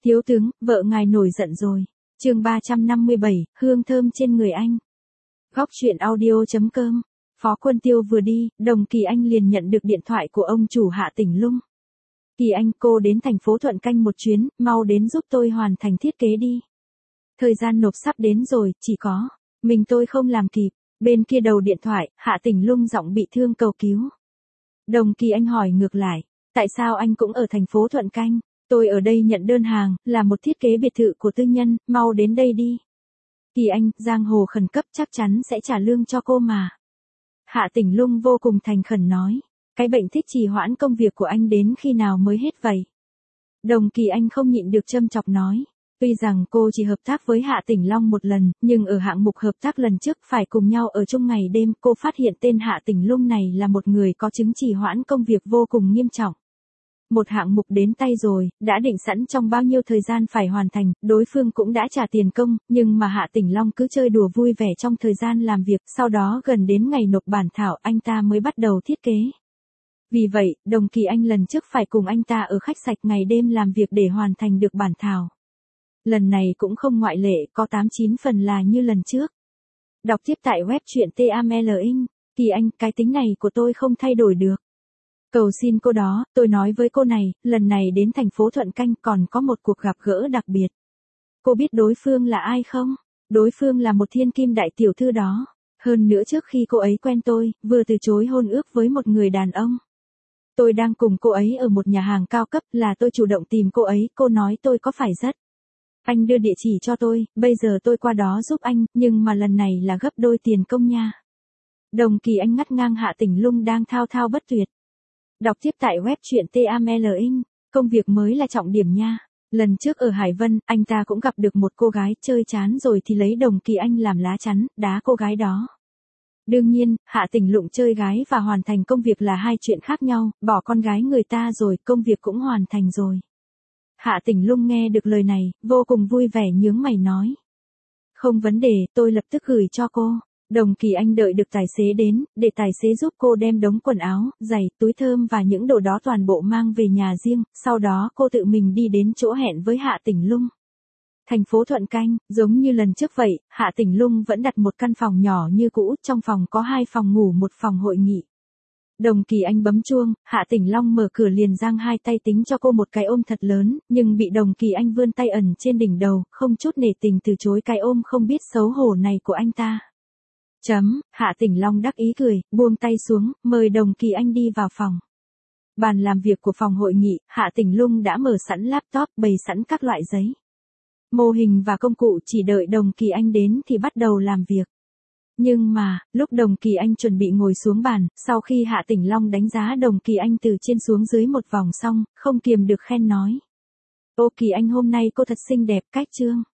Thiếu tướng, vợ ngài nổi giận rồi. Chương 357, hương thơm trên người anh. Góc truyện audio.com. Phó Quân Tiêu vừa đi, Đồng Kỳ Anh liền nhận được điện thoại của ông chủ Hạ Tỉnh Lung. Kỳ Anh, cô đến thành phố Thuận Canh một chuyến, mau đến giúp tôi hoàn thành thiết kế đi. Thời gian nộp sắp đến rồi, chỉ có mình tôi không làm kịp. Bên kia đầu điện thoại, Hạ Tỉnh Lung giọng bị thương cầu cứu. Đồng Kỳ Anh hỏi ngược lại, tại sao anh cũng ở thành phố Thuận Canh? Tôi ở đây nhận đơn hàng, là một thiết kế biệt thự của tư nhân, mau đến đây đi. Kỳ Anh, giang hồ khẩn cấp chắc chắn sẽ trả lương cho cô mà. Hạ Tỉnh Lung vô cùng thành khẩn nói, cái bệnh thích trì hoãn công việc của anh đến khi nào mới hết vậy? Đồng Kỳ Anh không nhịn được châm chọc nói, tuy rằng cô chỉ hợp tác với Hạ Tỉnh Long một lần, nhưng ở hạng mục hợp tác lần trước phải cùng nhau ở chung ngày đêm, cô phát hiện tên Hạ Tỉnh Lung này là một người có chứng trì hoãn công việc vô cùng nghiêm trọng. Một hạng mục đến tay rồi, đã định sẵn trong bao nhiêu thời gian phải hoàn thành, đối phương cũng đã trả tiền công, nhưng mà Hạ Tỉnh Long cứ chơi đùa vui vẻ trong thời gian làm việc, sau đó gần đến ngày nộp bản thảo anh ta mới bắt đầu thiết kế. Vì vậy, Đồng Kỳ Anh lần trước phải cùng anh ta ở khách sạch ngày đêm làm việc để hoàn thành được bản thảo. Lần này cũng không ngoại lệ, có 8-9 phần là như lần trước. Đọc tiếp tại web truyện TAMLIN. Kỳ Anh, cái tính này của tôi không thay đổi được. Cầu xin cô đó, tôi nói với cô này, lần này đến thành phố Thuận Canh còn có một cuộc gặp gỡ đặc biệt. Cô biết đối phương là ai không? Đối phương là một thiên kim đại tiểu thư đó. Hơn nữa trước khi cô ấy quen tôi, vừa từ chối hôn ước với một người đàn ông. Tôi đang cùng cô ấy ở một nhà hàng cao cấp, là tôi chủ động tìm cô ấy, cô nói tôi có phải rất. Anh đưa địa chỉ cho tôi, bây giờ tôi qua đó giúp anh, nhưng mà lần này là gấp đôi tiền công nha. Đồng Kỳ Anh ngắt ngang Hạ Tỉnh Lung đang thao thao bất tuyệt. Đọc tiếp tại web truyện TAMLIN. Công việc mới là trọng điểm nha. Lần trước ở Hải Vân, anh ta cũng gặp được một cô gái, chơi chán rồi thì lấy Đồng Kỳ Anh làm lá chắn, đá cô gái đó. Đương nhiên, Hạ Tỉnh Lung chơi gái và hoàn thành công việc là hai chuyện khác nhau, bỏ con gái người ta rồi, công việc cũng hoàn thành rồi. Hạ Tỉnh Lung nghe được lời này, vô cùng vui vẻ nhướng mày nói. Không vấn đề, tôi lập tức gửi cho cô. Đồng Kỳ Anh đợi được tài xế đến, để tài xế giúp cô đem đống quần áo, giày, túi thơm và những đồ đó toàn bộ mang về nhà riêng, sau đó cô tự mình đi đến chỗ hẹn với Hạ Tỉnh Lung. Thành phố Thuận Canh, giống như lần trước vậy, Hạ Tỉnh Lung vẫn đặt một căn phòng nhỏ như cũ, trong phòng có 2 phòng ngủ, một phòng hội nghị. Đồng Kỳ Anh bấm chuông, Hạ Tỉnh Long mở cửa liền giang hai tay tính cho cô một cái ôm thật lớn, nhưng bị Đồng Kỳ Anh vươn tay ẩn trên đỉnh đầu, không chút nể tình từ chối cái ôm không biết xấu hổ này của anh ta. Hạ Tỉnh Long đắc ý cười, buông tay xuống, mời Đồng Kỳ Anh đi vào phòng. Bàn làm việc của phòng hội nghị, Hạ Tỉnh Lung đã mở sẵn laptop, bày sẵn các loại giấy, mô hình và công cụ, chỉ đợi Đồng Kỳ Anh đến thì bắt đầu làm việc. Nhưng mà, lúc Đồng Kỳ Anh chuẩn bị ngồi xuống bàn, sau khi Hạ Tỉnh Long đánh giá Đồng Kỳ Anh từ trên xuống dưới một vòng xong, không kiềm được khen nói. Ô Kỳ Anh hôm nay cô thật xinh đẹp, cách trương.